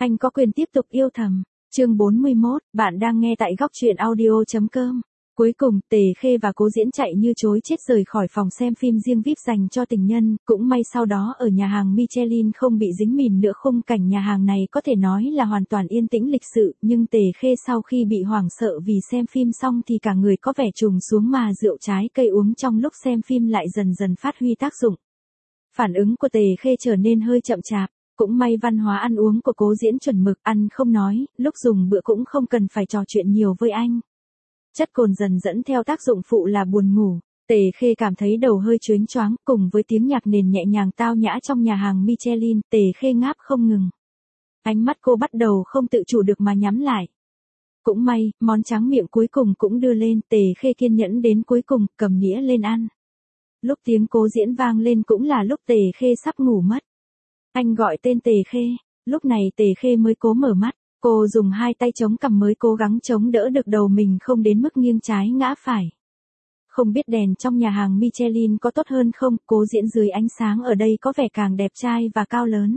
Anh có quyền tiếp tục yêu thầm. Chương 41, bạn đang nghe tại góc truyện audio.com. Cuối cùng, Tề Khê và Cố Diễn chạy như trối chết rời khỏi phòng xem phim riêng VIP dành cho tình nhân, cũng may sau đó ở nhà hàng Michelin không bị dính mìn nữa. Khung cảnh nhà hàng này có thể nói là hoàn toàn yên tĩnh lịch sự, nhưng Tề Khê sau khi bị hoảng sợ vì xem phim xong thì cả người có vẻ trùng xuống, mà rượu trái cây uống trong lúc xem phim lại dần dần phát huy tác dụng. Phản ứng của Tề Khê trở nên hơi chậm chạp. Cũng may văn hóa ăn uống của Cố Diễn chuẩn mực, ăn không nói, lúc dùng bữa cũng không cần phải trò chuyện nhiều với anh. Chất cồn dần dẫn theo tác dụng phụ là buồn ngủ. Tề Khê cảm thấy đầu hơi choáng choáng, cùng với tiếng nhạc nền nhẹ nhàng tao nhã trong nhà hàng Michelin, Tề Khê ngáp không ngừng. Ánh mắt cô bắt đầu không tự chủ được mà nhắm lại. Cũng may, món tráng miệng cuối cùng cũng đưa lên, Tề Khê kiên nhẫn đến cuối cùng, cầm nĩa lên ăn. Lúc tiếng Cố Diễn vang lên cũng là lúc Tề Khê sắp ngủ mất. Anh gọi tên Tề Khê, lúc này Tề Khê mới cố mở mắt. Cô dùng hai tay chống cằm mới cố gắng chống đỡ được đầu mình không đến mức nghiêng trái ngã phải. Không biết đèn trong nhà hàng Michelin có tốt hơn không, Cố Diễn dưới ánh sáng ở đây có vẻ càng đẹp trai và cao lớn.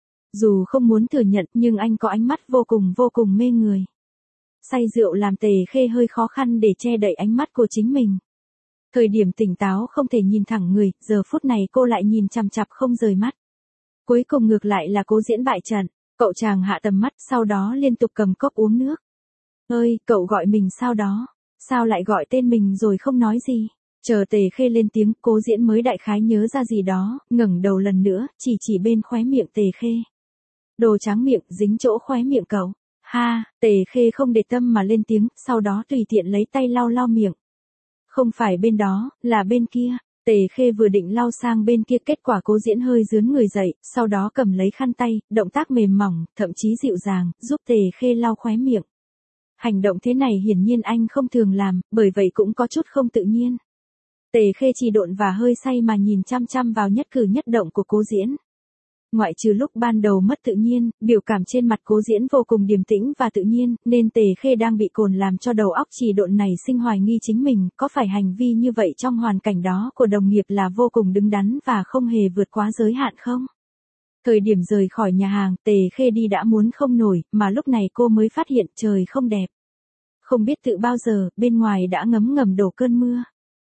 Dù không muốn thừa nhận nhưng anh có ánh mắt vô cùng mê người. Say rượu làm Tề Khê hơi khó khăn để che đậy ánh mắt của chính mình. Thời điểm tỉnh táo không thể nhìn thẳng người, giờ phút này cô lại nhìn chằm chằm không rời mắt. Cuối cùng ngược lại là Cố Diễn bại trận. Cậu chàng hạ tầm mắt, sau đó liên tục cầm cốc uống nước. Ơi, cậu gọi mình sao đó? Sao lại gọi tên mình rồi không nói gì? Chờ Tề Khê lên tiếng, Cố Diễn mới đại khái nhớ ra gì đó, ngẩng đầu lần nữa, chỉ bên khóe miệng Tề Khê. Đồ tráng miệng, dính chỗ khóe miệng cậu. Ha, Tề Khê không để tâm mà lên tiếng, sau đó tùy tiện lấy tay lau miệng. Không phải bên đó, là bên kia. Tề Khê vừa định lau sang bên kia, kết quả Cố Diễn hơi rướn người dậy, sau đó cầm lấy khăn tay, động tác mềm mỏng, thậm chí dịu dàng, giúp Tề Khê lau khóe miệng. Hành động thế này hiển nhiên anh không thường làm, bởi vậy cũng có chút không tự nhiên. Tề Khê chỉ độn và hơi say mà nhìn chăm chăm vào nhất cử nhất động của Cố Diễn. Ngoại trừ lúc ban đầu mất tự nhiên, biểu cảm trên mặt Cố Diễn vô cùng điềm tĩnh và tự nhiên, nên Tề Khê đang bị cồn làm cho đầu óc trì độn này sinh hoài nghi chính mình, có phải hành vi như vậy trong hoàn cảnh đó của đồng nghiệp là vô cùng đứng đắn và không hề vượt quá giới hạn không? Thời điểm rời khỏi nhà hàng, Tề Khê đi đã muốn không nổi, mà lúc này cô mới phát hiện trời không đẹp. Không biết từ bao giờ, bên ngoài đã ngấm ngầm đổ cơn mưa.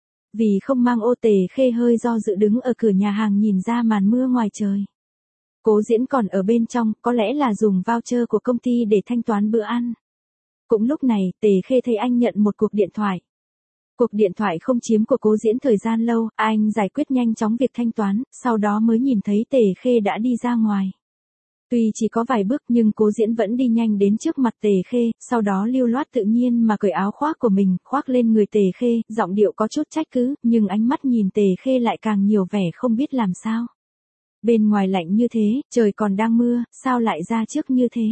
Vì không mang ô, Tề Khê hơi do dự đứng ở cửa nhà hàng nhìn ra màn mưa ngoài trời. Cố Diễn còn ở bên trong, có lẽ là dùng voucher của công ty để thanh toán bữa ăn. Cũng lúc này, Tề Khê thấy anh nhận một cuộc điện thoại. Cuộc điện thoại không chiếm của Cố Diễn thời gian lâu, anh giải quyết nhanh chóng việc thanh toán, sau đó mới nhìn thấy Tề Khê đã đi ra ngoài. Tuy chỉ có vài bước nhưng Cố Diễn vẫn đi nhanh đến trước mặt Tề Khê, sau đó lưu loát tự nhiên mà cởi áo khoác của mình, khoác lên người Tề Khê, giọng điệu có chút trách cứ, nhưng ánh mắt nhìn Tề Khê lại càng nhiều vẻ không biết làm sao. Bên ngoài lạnh như thế, trời còn đang mưa, sao lại ra trước như thế?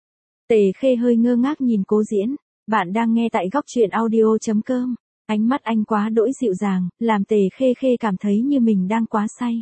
Tề Khê hơi ngơ ngác nhìn Cố Diễn. Bạn đang nghe tại góc truyện audio.com. Ánh mắt anh quá đỗi dịu dàng, làm Tề Khê cảm thấy như mình đang quá say.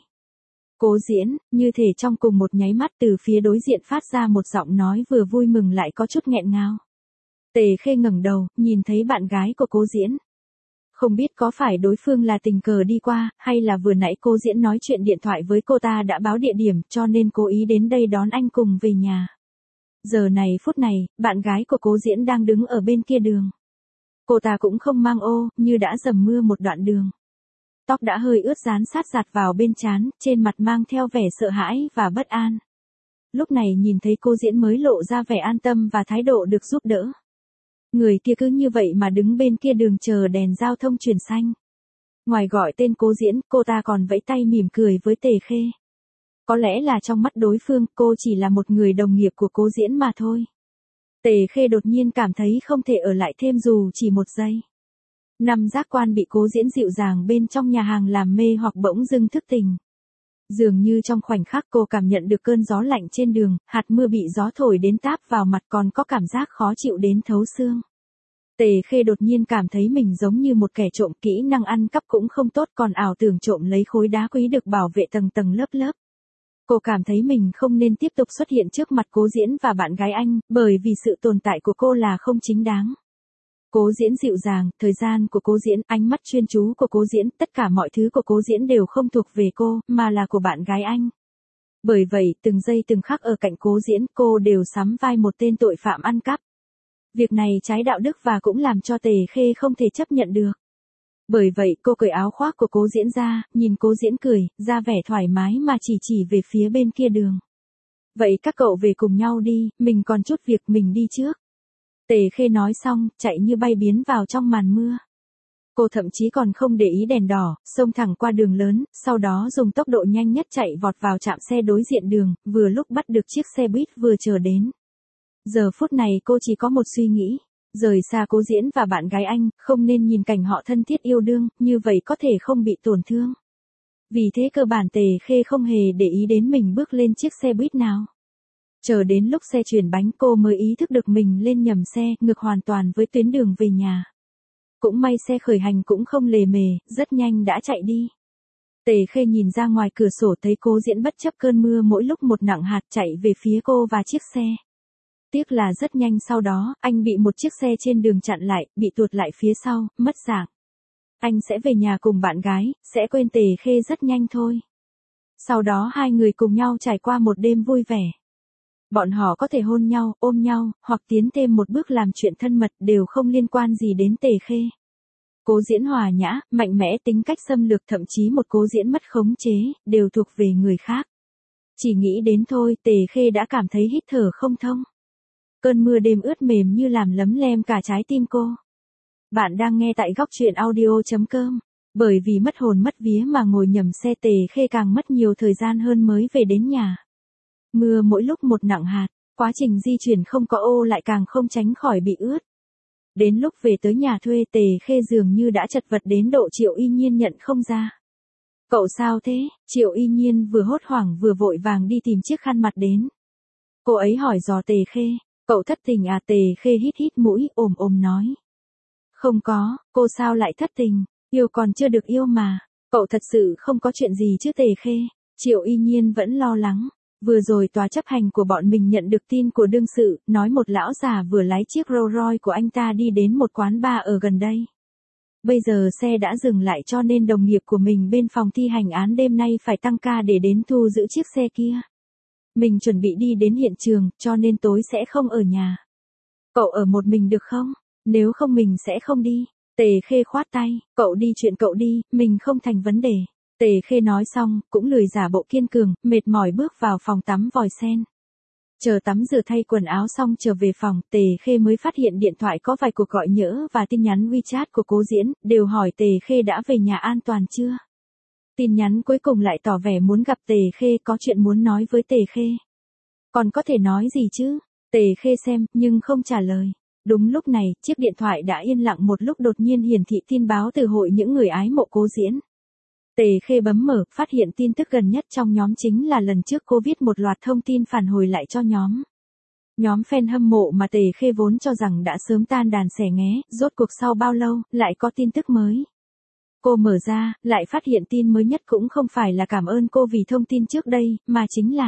Cố Diễn, như thể trong cùng một nháy mắt từ phía đối diện phát ra một giọng nói vừa vui mừng lại có chút nghẹn ngào. Tề Khê ngẩng đầu, nhìn thấy bạn gái của Cố Diễn. Không biết có phải đối phương là tình cờ đi qua, hay là vừa nãy Cố Diễn nói chuyện điện thoại với cô ta đã báo địa điểm, cho nên cố ý đến đây đón anh cùng về nhà. Giờ này phút này, bạn gái của Cố Diễn đang đứng ở bên kia đường. Cô ta cũng không mang ô, như đã dầm mưa một đoạn đường. Tóc đã hơi ướt dán sát giặt vào bên trán, trên mặt mang theo vẻ sợ hãi và bất an. Lúc này nhìn thấy Cố Diễn mới lộ ra vẻ an tâm và thái độ được giúp đỡ. Người kia cứ như vậy mà đứng bên kia đường chờ đèn giao thông chuyển xanh. Ngoài gọi tên Cố Diễn, cô ta còn vẫy tay mỉm cười với Tề Khê. Có lẽ là trong mắt đối phương, cô chỉ là một người đồng nghiệp của Cố Diễn mà thôi. Tề Khê đột nhiên cảm thấy không thể ở lại thêm dù chỉ một giây. Năm giác quan bị Cố Diễn dịu dàng bên trong nhà hàng làm mê hoặc bỗng dưng thức tỉnh. Dường như trong khoảnh khắc cô cảm nhận được cơn gió lạnh trên đường, hạt mưa bị gió thổi đến táp vào mặt còn có cảm giác khó chịu đến thấu xương. Tề Khê đột nhiên cảm thấy mình giống như một kẻ trộm, kỹ năng ăn cắp cũng không tốt còn ảo tưởng trộm lấy khối đá quý được bảo vệ tầng tầng lớp lớp. Cô cảm thấy mình không nên tiếp tục xuất hiện trước mặt Cố Diễn và bạn gái anh, bởi vì sự tồn tại của cô là không chính đáng. Cố Diễn dịu dàng, thời gian của Cố Diễn, ánh mắt chuyên chú của Cố Diễn, tất cả mọi thứ của Cố Diễn đều không thuộc về cô, mà là của bạn gái anh. Bởi vậy, từng giây từng khắc ở cạnh Cố Diễn, cô đều sắm vai một tên tội phạm ăn cắp. Việc này trái đạo đức và cũng làm cho Tề Khê không thể chấp nhận được. Bởi vậy, cô cởi áo khoác của Cố Diễn ra, nhìn Cố Diễn cười, ra vẻ thoải mái mà chỉ về phía bên kia đường. Vậy các cậu về cùng nhau đi, mình còn chút việc, mình đi trước. Tề Khê nói xong, chạy như bay biến vào trong màn mưa. Cô thậm chí còn không để ý đèn đỏ, xông thẳng qua đường lớn, sau đó dùng tốc độ nhanh nhất chạy vọt vào trạm xe đối diện đường, vừa lúc bắt được chiếc xe buýt vừa chờ đến. Giờ phút này cô chỉ có một suy nghĩ, rời xa Cố Diễn và bạn gái anh, không nên nhìn cảnh họ thân thiết yêu đương, như vậy có thể không bị tổn thương. Vì thế cơ bản Tề Khê không hề để ý đến mình bước lên chiếc xe buýt nào. Chờ đến lúc xe chuyển bánh cô mới ý thức được mình lên nhầm xe, ngược hoàn toàn với tuyến đường về nhà. Cũng may xe khởi hành cũng không lề mề, rất nhanh đã chạy đi. Tề Khê nhìn ra ngoài cửa sổ thấy Cố Diễn bất chấp cơn mưa mỗi lúc một nặng hạt chạy về phía cô và chiếc xe. Tiếc là rất nhanh sau đó, anh bị một chiếc xe trên đường chặn lại, bị tuột lại phía sau, mất dạng. Anh sẽ về nhà cùng bạn gái, sẽ quên Tề Khê rất nhanh thôi. Sau đó hai người cùng nhau trải qua một đêm vui vẻ. Bọn họ có thể hôn nhau, ôm nhau, hoặc tiến thêm một bước làm chuyện thân mật đều không liên quan gì đến Tề Khê. Cố Diễn hòa nhã, mạnh mẽ, tính cách xâm lược, thậm chí một Cố Diễn mất khống chế, đều thuộc về người khác. Chỉ nghĩ đến thôi Tề Khê đã cảm thấy hít thở không thông. Cơn mưa đêm ướt mềm như làm lấm lem cả trái tim cô. Bạn đang nghe tại góc truyện audio.com. Bởi vì mất hồn mất vía mà ngồi nhầm xe Tề Khê càng mất nhiều thời gian hơn mới về đến nhà. Mưa mỗi lúc một nặng hạt, quá trình di chuyển không có ô lại càng không tránh khỏi bị ướt. Đến lúc về tới nhà thuê Tề Khê dường như đã chật vật đến độ Triệu Y Nhiên nhận không ra. Cậu sao thế? Triệu Y Nhiên vừa hốt hoảng vừa vội vàng đi tìm chiếc khăn mặt đến. Cô ấy hỏi dò Tề Khê, cậu thất tình à? Tề Khê hít hít mũi, ồm nói. Không có, cô sao lại thất tình, yêu còn chưa được yêu mà, cậu thật sự không có chuyện gì chứ Tề Khê? Triệu Y Nhiên vẫn lo lắng. Vừa rồi tòa chấp hành của bọn mình nhận được tin của đương sự, nói một lão già vừa lái chiếc Rolls Royce của anh ta đi đến một quán bar ở gần đây. Bây giờ xe đã dừng lại cho nên đồng nghiệp của mình bên phòng thi hành án đêm nay phải tăng ca để đến thu giữ chiếc xe kia. Mình chuẩn bị đi đến hiện trường, cho nên tối sẽ không ở nhà. Cậu ở một mình được không? Nếu không mình sẽ không đi. Tề Khê khoát tay, cậu đi chuyện cậu đi, mình không thành vấn đề. Tề Khê nói xong, cũng lười giả bộ kiên cường, mệt mỏi bước vào phòng tắm vòi sen. Chờ tắm rửa thay quần áo xong trở về phòng, Tề Khê mới phát hiện điện thoại có vài cuộc gọi nhỡ và tin nhắn WeChat của Cố Diễn, đều hỏi Tề Khê đã về nhà an toàn chưa. Tin nhắn cuối cùng lại tỏ vẻ muốn gặp Tề Khê, có chuyện muốn nói với Tề Khê. Còn có thể nói gì chứ? Tề Khê xem, nhưng không trả lời. Đúng lúc này, chiếc điện thoại đã yên lặng một lúc đột nhiên hiển thị tin báo từ hội những người ái mộ Cố Diễn. Tề Khê bấm mở, phát hiện tin tức gần nhất trong nhóm chính là lần trước cô viết một loạt thông tin phản hồi lại cho nhóm. Nhóm fan hâm mộ mà Tề Khê vốn cho rằng đã sớm tan đàn xẻ nghé, rốt cuộc sau bao lâu, lại có tin tức mới. Cô mở ra, lại phát hiện tin mới nhất cũng không phải là cảm ơn cô vì thông tin trước đây, mà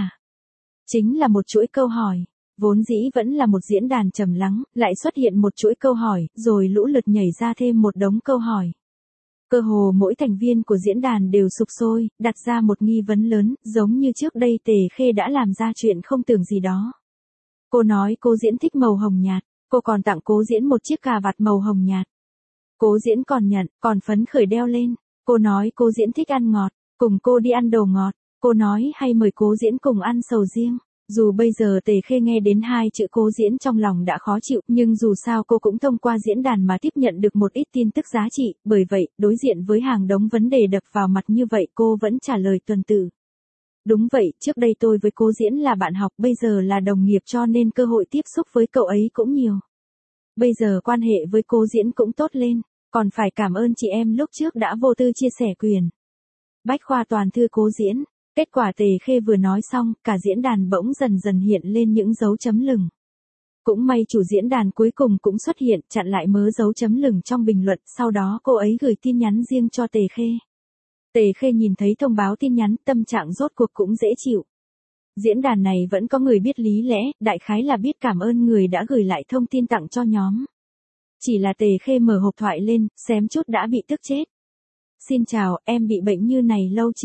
chính là một chuỗi câu hỏi. Vốn dĩ vẫn là một diễn đàn trầm lắng, lại xuất hiện một chuỗi câu hỏi, rồi lũ lượt nhảy ra thêm một đống câu hỏi. Cơ hồ mỗi thành viên của diễn đàn đều sục sôi, đặt ra một nghi vấn lớn, giống như trước đây Tề Khê đã làm ra chuyện không tưởng gì đó. Cô nói Cố Diễn thích màu hồng nhạt, cô còn tặng Cố Diễn một chiếc cà vạt màu hồng nhạt. Cố Diễn còn nhận, còn phấn khởi đeo lên. Cô nói Cố Diễn thích ăn ngọt, cùng cô đi ăn đồ ngọt. Cô nói hay mời Cố Diễn cùng ăn sầu riêng. Dù bây giờ Tề Khê nghe đến hai chữ Cố Diễn trong lòng đã khó chịu, nhưng dù sao cô cũng thông qua diễn đàn mà tiếp nhận được một ít tin tức giá trị, bởi vậy, đối diện với hàng đống vấn đề đập vào mặt như vậy cô vẫn trả lời tuần tự. Đúng vậy, trước đây tôi với Cố Diễn là bạn học, bây giờ là đồng nghiệp cho nên cơ hội tiếp xúc với cậu ấy cũng nhiều. Bây giờ quan hệ với Cố Diễn cũng tốt lên, còn phải cảm ơn chị em lúc trước đã vô tư chia sẻ quyền. Bách khoa toàn thư Cố Diễn. Kết quả Tề Khê vừa nói xong, cả diễn đàn bỗng dần dần hiện lên những dấu chấm lửng. Cũng may chủ diễn đàn cuối cùng cũng xuất hiện, chặn lại mớ dấu chấm lửng trong bình luận, sau đó cô ấy gửi tin nhắn riêng cho Tề Khê. Tề Khê nhìn thấy thông báo tin nhắn, tâm trạng rốt cuộc cũng dễ chịu. Diễn đàn này vẫn có người biết lý lẽ, đại khái là biết cảm ơn người đã gửi lại thông tin tặng cho nhóm. Chỉ là Tề Khê mở hộp thoại lên, xém chút đã bị tức chết. Xin chào, em bị bệnh như này lâu chưa?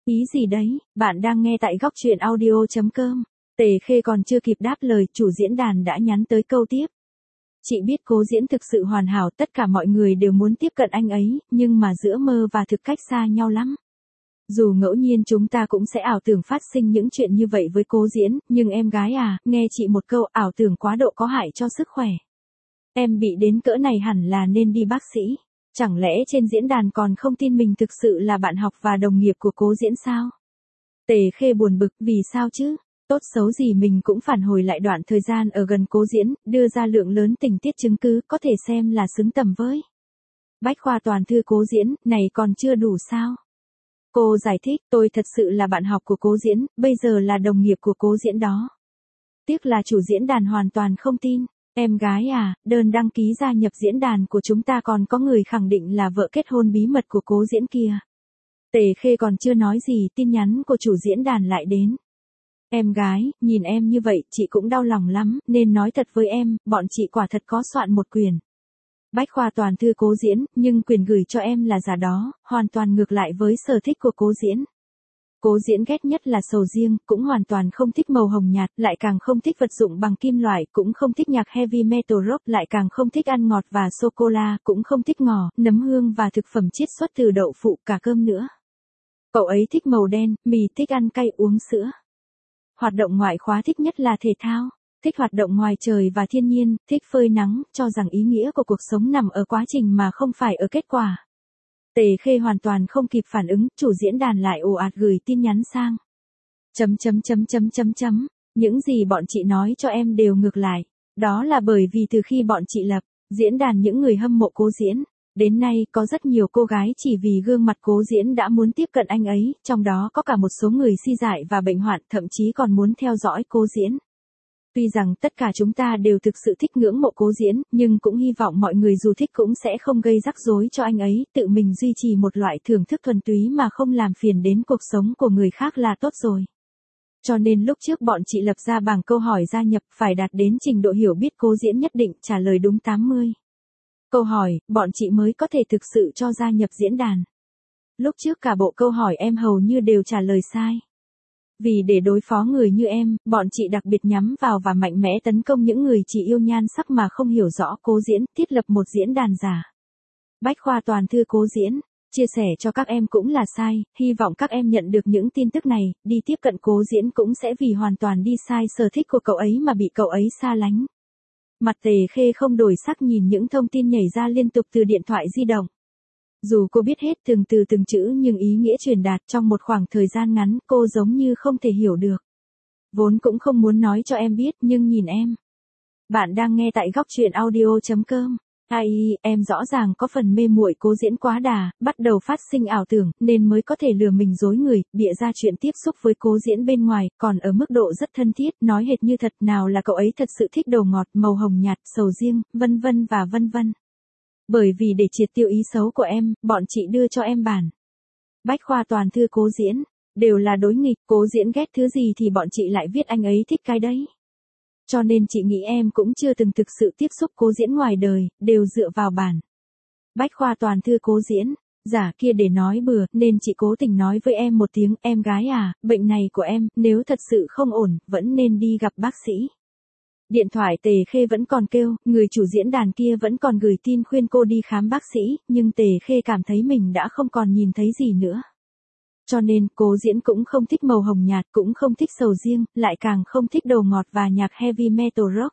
Ý gì đấy, bạn đang nghe tại góc truyện audio.com. Tề Khê còn chưa kịp đáp lời, chủ diễn đàn đã nhắn tới câu tiếp. Chị biết Cố Diễn thực sự hoàn hảo, tất cả mọi người đều muốn tiếp cận anh ấy, nhưng mà giữa mơ và thực cách xa nhau lắm. Dù ngẫu nhiên chúng ta cũng sẽ ảo tưởng phát sinh những chuyện như vậy với Cố Diễn, nhưng em gái à, nghe chị một câu, ảo tưởng quá độ có hại cho sức khỏe. Em bị đến cỡ này hẳn là nên đi bác sĩ. Chẳng lẽ trên diễn đàn còn không tin mình thực sự là bạn học và đồng nghiệp của Cố Diễn sao? Tề Khê buồn bực, vì sao chứ? Tốt xấu gì mình cũng phản hồi lại đoạn thời gian ở gần Cố Diễn, đưa ra lượng lớn tình tiết chứng cứ có thể xem là xứng tầm với. Bách khoa toàn thư Cố Diễn, này còn chưa đủ sao? Cô giải thích, tôi thật sự là bạn học của Cố Diễn, bây giờ là đồng nghiệp của Cố Diễn đó. Tiếc là chủ diễn đàn hoàn toàn không tin. Em gái à, đơn đăng ký gia nhập diễn đàn của chúng ta còn có người khẳng định là vợ kết hôn bí mật của Cố Diễn kia. Tề Khê còn chưa nói gì, tin nhắn của chủ diễn đàn lại đến. Em gái, nhìn em như vậy, chị cũng đau lòng lắm, nên nói thật với em, bọn chị quả thật có soạn một quyển Bách khoa toàn thư Cố Diễn, nhưng quyền gửi cho em là giả đó, hoàn toàn ngược lại với sở thích của Cố Diễn. Cố Diễn ghét nhất là sầu riêng, cũng hoàn toàn không thích màu hồng nhạt, lại càng không thích vật dụng bằng kim loại, cũng không thích nhạc heavy metal rock, lại càng không thích ăn ngọt và sô-cô-la, cũng không thích ngò, nấm hương và thực phẩm chiết xuất từ đậu phụ, cả cơm nữa. Cậu ấy thích màu đen, mì, thích ăn cay, uống sữa. Hoạt động ngoại khóa thích nhất là thể thao, thích hoạt động ngoài trời và thiên nhiên, thích phơi nắng, cho rằng ý nghĩa của cuộc sống nằm ở quá trình mà không phải ở kết quả. Tề Khê hoàn toàn không kịp phản ứng, chủ diễn đàn lại ồ ạt gửi tin nhắn sang. Những gì bọn chị nói cho em đều ngược lại. Đó là bởi vì từ khi bọn chị lập diễn đàn những người hâm mộ Cố Diễn, đến nay có rất nhiều cô gái chỉ vì gương mặt Cố Diễn đã muốn tiếp cận anh ấy, trong đó có cả một số người si dại và bệnh hoạn, thậm chí còn muốn theo dõi Cố Diễn. Tuy rằng tất cả chúng ta đều thực sự thích ngưỡng mộ Cố Diễn, nhưng cũng hy vọng mọi người dù thích cũng sẽ không gây rắc rối cho anh ấy, tự mình duy trì một loại thưởng thức thuần túy mà không làm phiền đến cuộc sống của người khác là tốt rồi. Cho nên lúc trước bọn chị lập ra bảng câu hỏi gia nhập, phải đạt đến trình độ hiểu biết Cố Diễn nhất định, trả lời đúng 80 câu hỏi, bọn chị mới có thể thực sự cho gia nhập diễn đàn. Lúc trước cả bộ câu hỏi em hầu như đều trả lời sai. Vì để đối phó người như em, bọn chị đặc biệt nhắm vào và mạnh mẽ tấn công những người chỉ yêu nhan sắc mà không hiểu rõ Cố Diễn, thiết lập một diễn đàn giả. Bách khoa toàn thư Cố Diễn, chia sẻ cho các em cũng là sai, hy vọng các em nhận được những tin tức này, đi tiếp cận Cố Diễn cũng sẽ vì hoàn toàn đi sai sở thích của cậu ấy mà bị cậu ấy xa lánh. Mặt Tề Khê không đổi sắc nhìn những thông tin nhảy ra liên tục từ điện thoại di động. Dù cô biết hết từng từ từng chữ nhưng ý nghĩa truyền đạt trong một khoảng thời gian ngắn cô giống như không thể hiểu được. Vốn cũng không muốn nói cho em biết nhưng nhìn em. Bạn đang nghe tại góc truyện audio.com. Ai, em rõ ràng có phần mê muội Cố Diễn quá đà, bắt đầu phát sinh ảo tưởng nên mới có thể lừa mình dối người, bịa ra chuyện tiếp xúc với Cố Diễn bên ngoài, còn ở mức độ rất thân thiết, nói hệt như thật, nào là cậu ấy thật sự thích đồ ngọt, màu hồng nhạt, sầu riêng, vân vân và vân vân. Bởi vì để triệt tiêu ý xấu của em, bọn chị đưa cho em bản Bách khoa toàn thư Cố Diễn, đều là đối nghịch, Cố Diễn ghét thứ gì thì bọn chị lại viết anh ấy thích cái đấy. Cho nên chị nghĩ em cũng chưa từng thực sự tiếp xúc Cố Diễn ngoài đời, đều dựa vào bản Bách khoa toàn thư Cố Diễn, giả kia để nói bừa, nên chị cố tình nói với em một tiếng, em gái à, bệnh này của em, nếu thật sự không ổn, vẫn nên đi gặp bác sĩ. Điện thoại Tề Khê vẫn còn kêu, người chủ diễn đàn kia vẫn còn gửi tin khuyên cô đi khám bác sĩ, nhưng Tề Khê cảm thấy mình đã không còn nhìn thấy gì nữa. Cho nên, Cố Diễn cũng không thích màu hồng nhạt, cũng không thích sầu riêng, lại càng không thích đồ ngọt và nhạc heavy metal rock.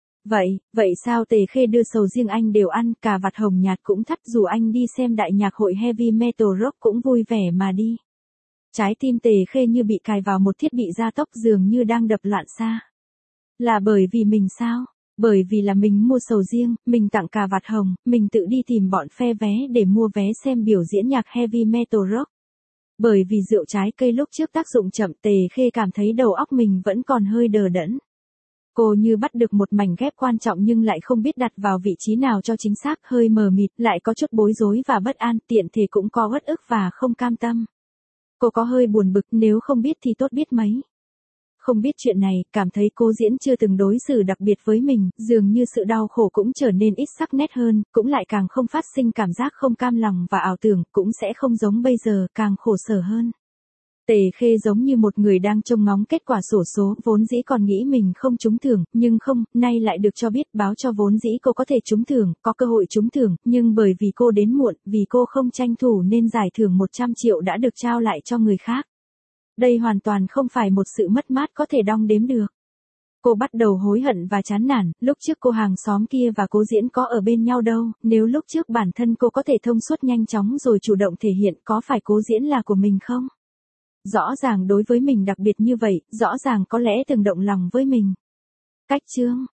Vậy sao Tề Khê đưa sầu riêng anh đều ăn, cà vạt hồng nhạt cũng thắt, dù anh đi xem đại nhạc hội heavy metal rock cũng vui vẻ mà đi. Trái tim Tề Khê như bị cài vào một thiết bị gia tốc dường như đang đập loạn xạ. Là bởi vì mình sao? Bởi vì là mình mua sầu riêng, mình tặng cà vạt hồng, mình tự đi tìm bọn phe vé để mua vé xem biểu diễn nhạc heavy metal rock. Bởi vì rượu trái cây lúc trước tác dụng chậm, Tề Khê cảm thấy đầu óc mình vẫn còn hơi đờ đẫn. Cô như bắt được một mảnh ghép quan trọng nhưng lại không biết đặt vào vị trí nào cho chính xác, hơi mờ mịt, lại có chút bối rối và bất an, tiện thể cũng có uất ức và không cam tâm. Cô có hơi buồn bực, nếu không biết thì tốt biết mấy. Không biết chuyện này, cảm thấy Cố Diễn chưa từng đối xử đặc biệt với mình, dường như sự đau khổ cũng trở nên ít sắc nét hơn, cũng lại càng không phát sinh cảm giác không cam lòng và ảo tưởng, cũng sẽ không giống bây giờ, càng khổ sở hơn. Tề Khê giống như một người đang trông ngóng kết quả xổ số, vốn dĩ còn nghĩ mình không trúng thưởng, nhưng không, nay lại được cho biết báo cho vốn dĩ cô có thể trúng thưởng, có cơ hội trúng thưởng, nhưng bởi vì cô đến muộn, vì cô không tranh thủ nên giải thưởng 100 triệu đã được trao lại cho người khác. Đây hoàn toàn không phải một sự mất mát có thể đong đếm được. Cô bắt đầu hối hận và chán nản, lúc trước cô hàng xóm kia và Cố Diễn có ở bên nhau đâu, nếu lúc trước bản thân cô có thể thông suốt nhanh chóng rồi chủ động thể hiện, có phải Cố Diễn là của mình không? Rõ ràng đối với mình đặc biệt như vậy, rõ ràng có lẽ từng động lòng với mình. Cách chương